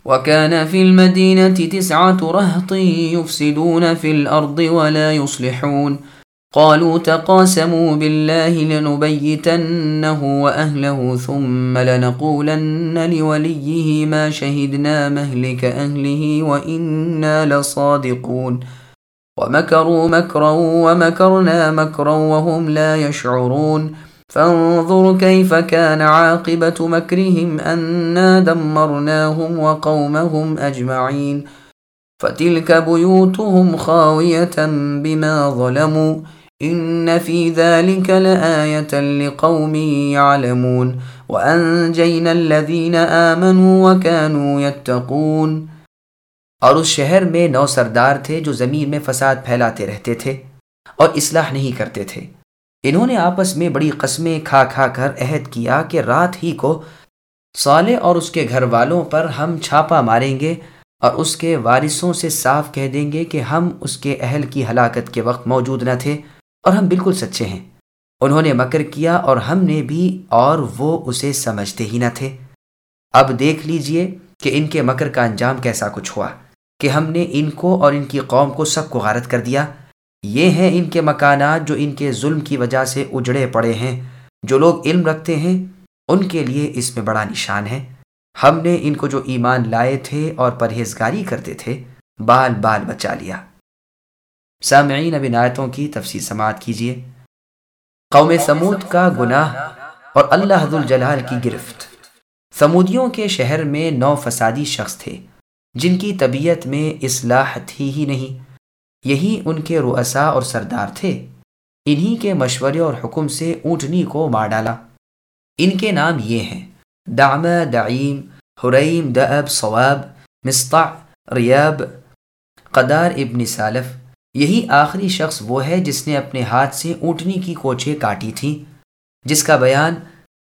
وكان في المدينة 9 رهط يفسدون في الأرض ولا يصلحون قالوا تقاسموا بالله لنبيتنه وأهله ثم لنقولن لوليه ما شهدنا مهلك أهله وإنا لصادقون ومكروا مكرا ومكرنا مكرا وهم لا يشعرون فانظر كيف كان عاقبة مكرهم أنا دمرناهم وقومهم أجمعين فتلك بيوتهم خاوية بما ظلموا إن في ذلك لآية لقوم يعلمون وأنجينا الذين آمنوا وكانوا يتقون۔ اور اس شہر میں 9 سردار تھے جو زمین میں فساد پھیلاتے رہتے تھے اور اصلاح نہیں کرتے تھے۔ انہوں نے آپس میں بڑی قسمیں کھا کھا کر عہد کیا کہ رات ہی کو صالح اور اس کے گھر والوں پر ہم چھاپا ماریں گے اور اس کے وارثوں سے صاف کہہ دیں گے کہ ہم اس کے اہل کی ہلاکت کے وقت موجود نہ تھے اور ہم بالکل سچے ہیں۔ انہوں نے مکر کیا اور ہم نے بھی، اور وہ اسے سمجھتے ہی نہ تھے۔ اب دیکھ لیجئے کہ ان کے مکر کا انجام کیسا کچھ ہوا، کہ ہم نے ان کو اور ان کی قوم کو سب کو غارت کر دیا۔ یہ ہیں ان کے مکانات جو ان کے ظلم کی وجہ سے اجڑے پڑے ہیں۔ جو لوگ علم رکھتے ہیں ان کے لیے اس میں بڑا نشان ہے۔ ہم نے ان کو جو ایمان لائے تھے اور پرہیزگاری کرتے تھے بال بال بچا لیا۔ سامعین، اب ان آیتوں کی تفسیر سماعت کیجیے۔ قوم سمود کا گناہ اور اللہ ذوالجلال کی گرفت۔ سمودیوں کے شہر میں 9 فسادی شخص تھے جن کی طبیعت میں اصلاح تھی ہی نہیں۔ یہی ان کے رؤساء اور سردار تھے۔ انہی کے مشورے اور حکم سے اونٹنی کو مار ڈالا۔ ان کے نام یہ ہیں: دعمہ، دعیم، حریم، دأب، صواب، مصطع، ریاب، قدار ابن سالف۔ یہی آخری شخص وہ ہے جس نے اپنے ہاتھ سے اونٹنی کی کوچھیں کاٹی تھیں، جس کا بیان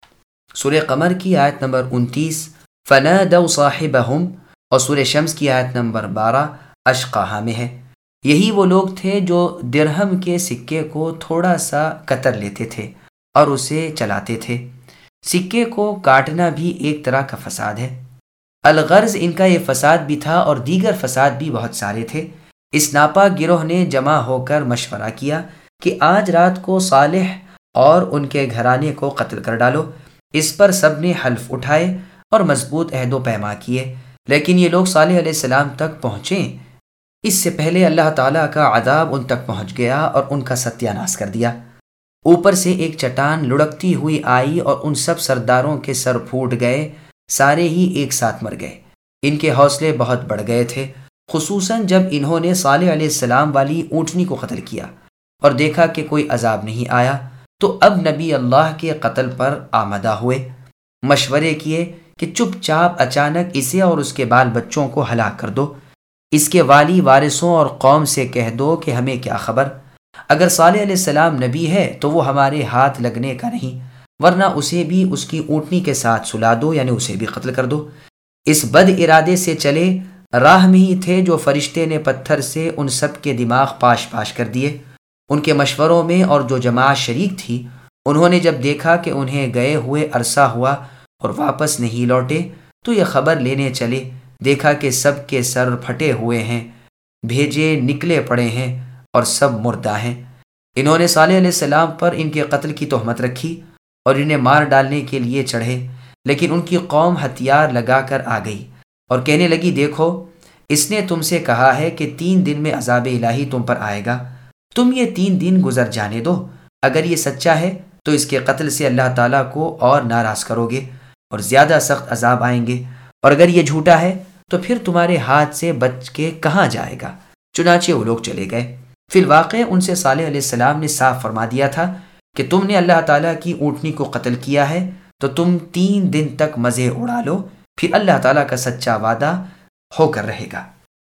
سورہ قمر کی آیت نمبر 29 فنادوا صاحبہم اور سورہ شمس کی آیت نمبر 12 اشقاہا میں ہے۔ یہی وہ لوگ تھے جو درہم کے سکے کو تھوڑا سا کتر لیتے تھے اور اسے چلاتے تھے۔ سکے کو کاٹنا بھی ایک طرح کا فساد ہے۔ الغرض ان کا یہ فساد بھی تھا اور دیگر فساد بھی بہت سارے تھے۔ اس ناپاک گروہ نے جمع ہو کر مشورہ کیا کہ آج رات کو صالح اور ان کے گھرانے کو قتل کر ڈالو۔ اس پر سب نے حلف اٹھائے اور مضبوط عہد و پیما کیے، لیکن یہ لوگ صالح علیہ السلام تک پہنچے اس سے پہلے اللہ تعالیٰ کا عذاب ان تک پہنچ گیا اور ان کا ستیہ ناش کر دیا۔ اوپر سے ایک چٹان لڑکتی ہوئی آئی اور ان سب سرداروں کے سر پھوٹ گئے، سارے ہی ایک ساتھ مر گئے۔ ان کے حوصلے بہت بڑھ گئے تھے، خصوصاً جب انہوں نے صالح علیہ السلام والی اونٹنی کو قتل کیا اور دیکھا کہ کوئی عذاب نہیں آیا، تو اب نبی اللہ کے قتل پر آمادہ ہوئے۔ مشورے کیے کہ چپ چاپ اچانک اسے اور اس کے بال بچوں کو ہلاک کر دو۔ اس کے والی وارثوں اور قوم سے کہہ دو کہ ہمیں کیا خبر، اگر صالح علیہ السلام نبی ہے تو وہ ہمارے ہاتھ لگنے کا نہیں، ورنہ اسے بھی اس کی اونٹنی کے ساتھ سلا دو، یعنی اسے بھی قتل کر دو۔ اس بد ارادے سے چلے، راہ میں ہی تھے جو فرشتے نے پتھر سے ان سب کے دماغ پاش پاش کر دیے۔ ان کے مشوروں میں اور جو جماعت شریک تھی، انہوں نے جب دیکھا کہ انہیں گئے ہوئے عرصہ ہوا اور واپس نہیں لوٹے، تو یہ خبر لینے چلے۔ دیکھا کہ سب کے سر پھٹے ہوئے ہیں، بھیجے نکلے پڑے ہیں اور سب مردہ ہیں۔ انہوں نے صالح علیہ السلام پر ان کے قتل کی تہمت رکھی اور انہیں مار ڈالنے کے لیے چڑھے، لیکن ان کی قوم ہتھیار لگا کر آ گئی اور کہنے لگی، دیکھو، اس نے تم سے کہا ہے کہ 3 دن میں عذاب الہی تم پر آئے گا، تم یہ 3 دن گزر جانے دو۔ اگر یہ سچا ہے تو اس کے قتل سے اللہ تعالیٰ کو اور ناراض کرو گے اور زیادہ سخت عذاب آئیں گے، اور اگر یہ جھوٹا ہے تو پھر تمہارے ہاتھ سے بچ کے کہاں جائے گا۔ چنانچہ وہ لوگ چلے گئے۔ فی الواقع ان سے صالح علیہ السلام نے صاف فرما دیا تھا کہ تم نے اللہ تعالیٰ کی اونٹنی کو قتل کیا ہے تو تم 3 دن تک مزے اڑا لو، پھر اللہ تعالیٰ کا سچا وعدہ ہو کر رہے گا۔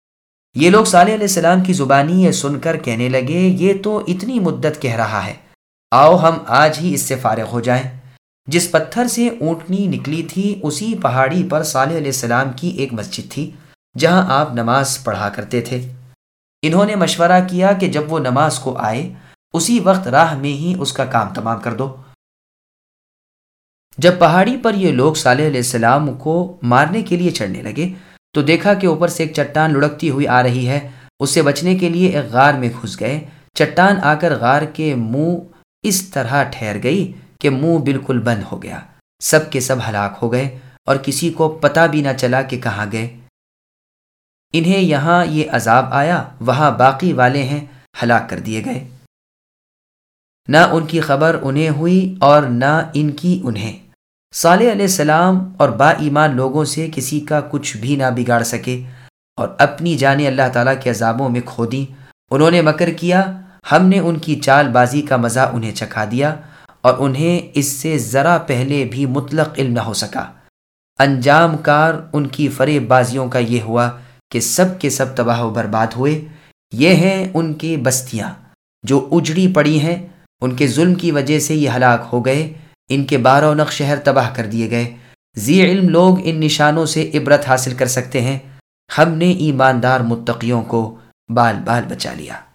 یہ لوگ صالح علیہ السلام کی زبانی یہ سن کر کہنے لگے، یہ تو اتنی مدت کہہ رہا ہے، آؤ ہم آج ہی اس سے فارغ ہو جائیں۔ جس پتھر سے اونٹنی نکلی تھی اسی پہاڑی پر صالح علیہ السلام کی ایک مسجد تھی جہاں آپ نماز پڑھا کرتے تھے۔ انہوں نے مشورہ کیا کہ جب وہ نماز کو آئے اسی وقت راہ میں ہی اس کا کام تمام کر دو۔ جب پہاڑی پر یہ لوگ صالح علیہ السلام کو مارنے کے لیے چڑھنے لگے تو دیکھا کہ اوپر سے ایک چٹان لڑکتی ہوئی آ رہی ہے، اس سے بچنے کے لیے ایک غار میں گھس گئے۔ چٹان آ کر غار کے منہ اس طرح ٹھہر گئی کہ منہ بالکل بند ہو گیا۔ سب کے سب ہلاک ہو گئے اور کسی کو پتہ بھی نہ چلا کہ کہاں گئے۔ انہیں یہاں یہ عذاب آیا، وہاں باقی والے ہیں ہلاک کر دیے گئے۔ نہ ان کی خبر انہیں ہوئی اور نہ ان کی انہیں۔ صالح علیہ السلام اور با ایمان لوگوں سے کسی کا کچھ بھی نہ بگاڑ سکے اور اپنی جانیں اللہ تعالیٰ کے عذابوں میں کھو دیں۔ انہوں نے مکر کیا، ہم نے ان کی چال بازی کا مزہ انہیں چکھا دیا اور انہیں اس سے ذرا پہلے بھی مطلق علم نہ ہو سکا۔ انجام کار ان کی فریب بازیوں کا یہ ہوا کہ سب کے سب تباہ و برباد ہوئے۔ یہ ہیں ان کے بستیاں جو اجڑی پڑی ہیں، ان کے ظلم کی وجہ سے یہ ہلاک ہو گئے۔ ان کے بارونق شہر تباہ کر دیے گئے۔ ذی علم لوگ ان نشانوں سے عبرت حاصل کر سکتے ہیں۔ ہم نے ایماندار متقیوں کو بال بال بچا لیا۔